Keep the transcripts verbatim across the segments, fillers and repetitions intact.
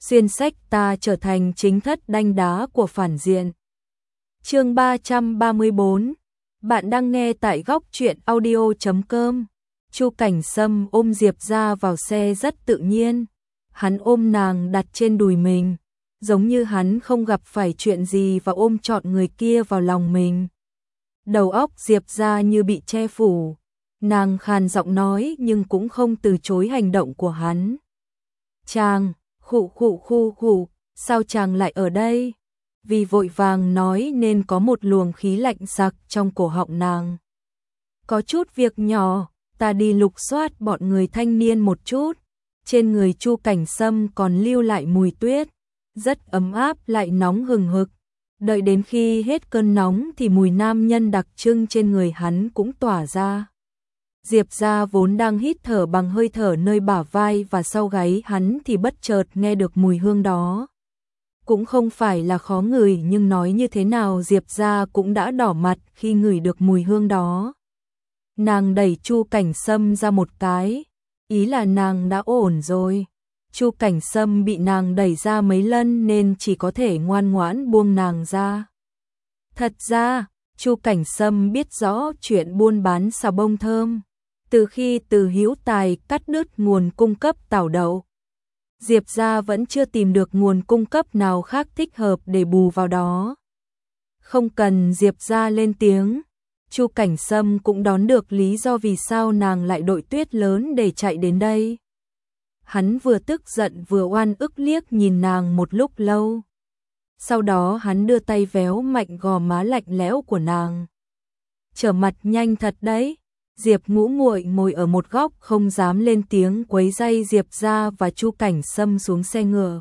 xuyên sách ta trở thành chính thất đanh đá của phản diện. Chương ba trăm ba mươi bốn. Bạn đang nghe tại góc truyện audio chấm com. Chu Cảnh Sâm ôm Diệp Gia vào xe rất tự nhiên. Hắn ôm nàng đặt trên đùi mình, giống như hắn không gặp phải chuyện gì và ôm trọn người kia vào lòng mình. Đầu óc Diệp Gia như bị che phủ. Nàng khàn giọng nói nhưng cũng không từ chối hành động của hắn. Chàng, khụ khụ khụ khụ, sao chàng lại ở đây? Vì vội vàng nói nên có một luồng khí lạnh sặc trong cổ họng nàng. Có chút việc nhỏ, ta đi lục soát bọn người thanh niên một chút. Trên người Chu Cảnh Sâm còn lưu lại mùi tuyết, rất ấm áp lại nóng hừng hực. Đợi đến khi hết cơn nóng thì mùi nam nhân đặc trưng trên người hắn cũng tỏa ra. Diệp Gia vốn đang hít thở bằng hơi thở nơi bả vai và sau gáy hắn thì bất chợt nghe được mùi hương đó. Cũng không phải là khó ngửi nhưng nói như thế nào Diệp Gia cũng đã đỏ mặt khi ngửi được mùi hương đó. Nàng đẩy Chu Cảnh Sâm ra một cái, ý là nàng đã ổn rồi. Chu Cảnh Sâm bị nàng đẩy ra mấy lần nên chỉ có thể ngoan ngoãn buông nàng ra. Thật ra, Chu Cảnh Sâm biết rõ chuyện buôn bán xà bông thơm. Từ khi Từ Hữu Tài cắt đứt nguồn cung cấp tảo đậu, Diệp Gia vẫn chưa tìm được nguồn cung cấp nào khác thích hợp để bù vào đó. Không cần Diệp Gia lên tiếng, Chu Cảnh Sâm cũng đón được lý do vì sao nàng lại đội tuyết lớn để chạy đến đây. Hắn vừa tức giận vừa oan ức liếc nhìn nàng một lúc lâu. Sau đó hắn đưa tay véo mạnh gò má lạnh lẽo của nàng. Trở mặt nhanh thật đấy. Diệp Ngũ Muội ngồi ở một góc không dám lên tiếng quấy rầy Diệp Gia và Chu Cảnh Sâm xuống xe ngựa.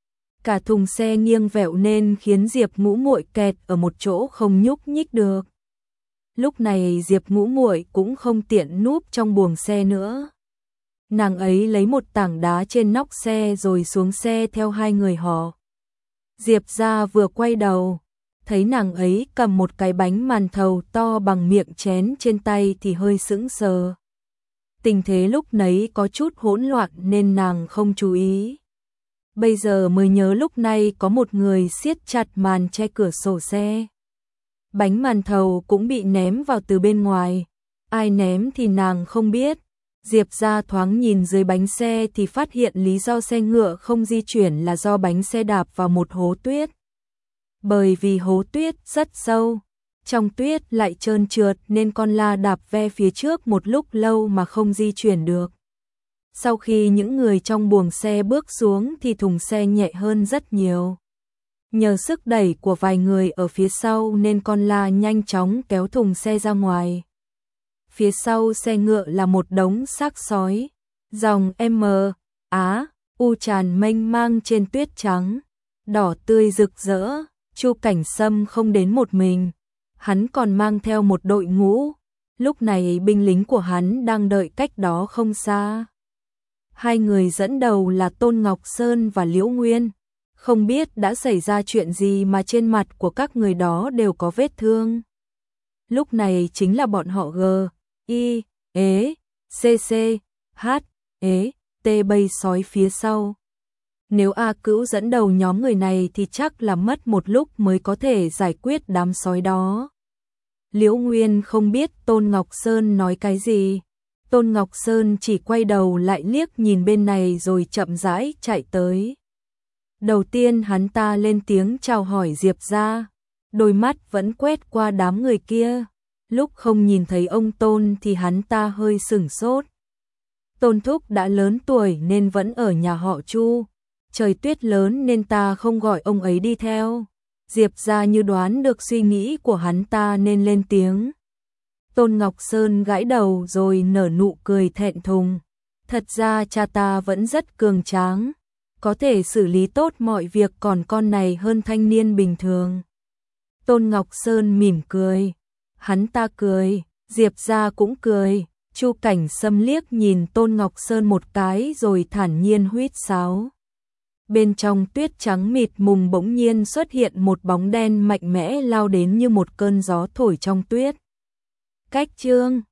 Cả thùng xe nghiêng vẹo nên khiến Diệp Ngũ Muội kẹt ở một chỗ không nhúc nhích được. Lúc này Diệp Ngũ Muội cũng không tiện núp trong buồng xe nữa. Nàng ấy lấy một tảng đá trên nóc xe rồi xuống xe theo hai người họ. Diệp Gia vừa quay đầu, thấy nàng ấy cầm một cái bánh màn thầu to bằng miệng chén trên tay thì hơi sững sờ. Tình thế lúc nấy có chút hỗn loạn nên nàng không chú ý. Bây giờ mới nhớ lúc này có một người siết chặt màn che cửa sổ xe. Bánh màn thầu cũng bị ném vào từ bên ngoài. Ai ném thì nàng không biết. Diệp Gia thoáng nhìn dưới bánh xe thì phát hiện lý do xe ngựa không di chuyển là do bánh xe đạp vào một hố tuyết. Bởi vì hố tuyết rất sâu, trong tuyết lại trơn trượt nên con la đạp ve phía trước một lúc lâu mà không di chuyển được. Sau khi những người trong buồng xe bước xuống thì thùng xe nhẹ hơn rất nhiều. Nhờ sức đẩy của vài người ở phía sau nên con la nhanh chóng kéo thùng xe ra ngoài. Phía sau xe ngựa là một đống xác sói, dòng M, Á, U tràn mênh mang trên tuyết trắng, đỏ tươi rực rỡ. Chu Cảnh Sâm không đến một mình, hắn còn mang theo một đội ngũ. Lúc này binh lính của hắn đang đợi cách đó không xa. Hai người dẫn đầu là Tôn Ngọc Sơn và Liễu Nguyên. Không biết đã xảy ra chuyện gì mà trên mặt của các người đó đều có vết thương. Lúc này chính là bọn họ G, I, E, C C, H, E, T bầy sói phía sau. Nếu A Cữu dẫn đầu nhóm người này thì chắc là mất một lúc mới có thể giải quyết đám sói đó. Liễu Nguyên không biết Tôn Ngọc Sơn nói cái gì. Tôn Ngọc Sơn chỉ quay đầu lại liếc nhìn bên này rồi chậm rãi chạy tới. Đầu tiên hắn ta lên tiếng chào hỏi Diệp Gia, đôi mắt vẫn quét qua đám người kia. Lúc không nhìn thấy ông Tôn thì hắn ta hơi sửng sốt. Tôn thúc đã lớn tuổi nên vẫn ở nhà họ Chu. Trời tuyết lớn nên ta không gọi ông ấy đi theo. Diệp Gia như đoán được suy nghĩ của hắn ta nên lên tiếng. Tôn Ngọc Sơn gãi đầu rồi nở nụ cười thẹn thùng. Thật ra cha ta vẫn rất cường tráng, có thể xử lý tốt mọi việc còn con này hơn thanh niên bình thường. Tôn Ngọc Sơn mỉm cười. Hắn ta cười, Diệp Gia cũng cười. Chu Cảnh Sâm liếc nhìn Tôn Ngọc Sơn một cái rồi thản nhiên huýt sáo. Bên trong tuyết trắng mịt mùng bỗng nhiên xuất hiện một bóng đen mạnh mẽ lao đến như một cơn gió thổi trong tuyết. Cách chương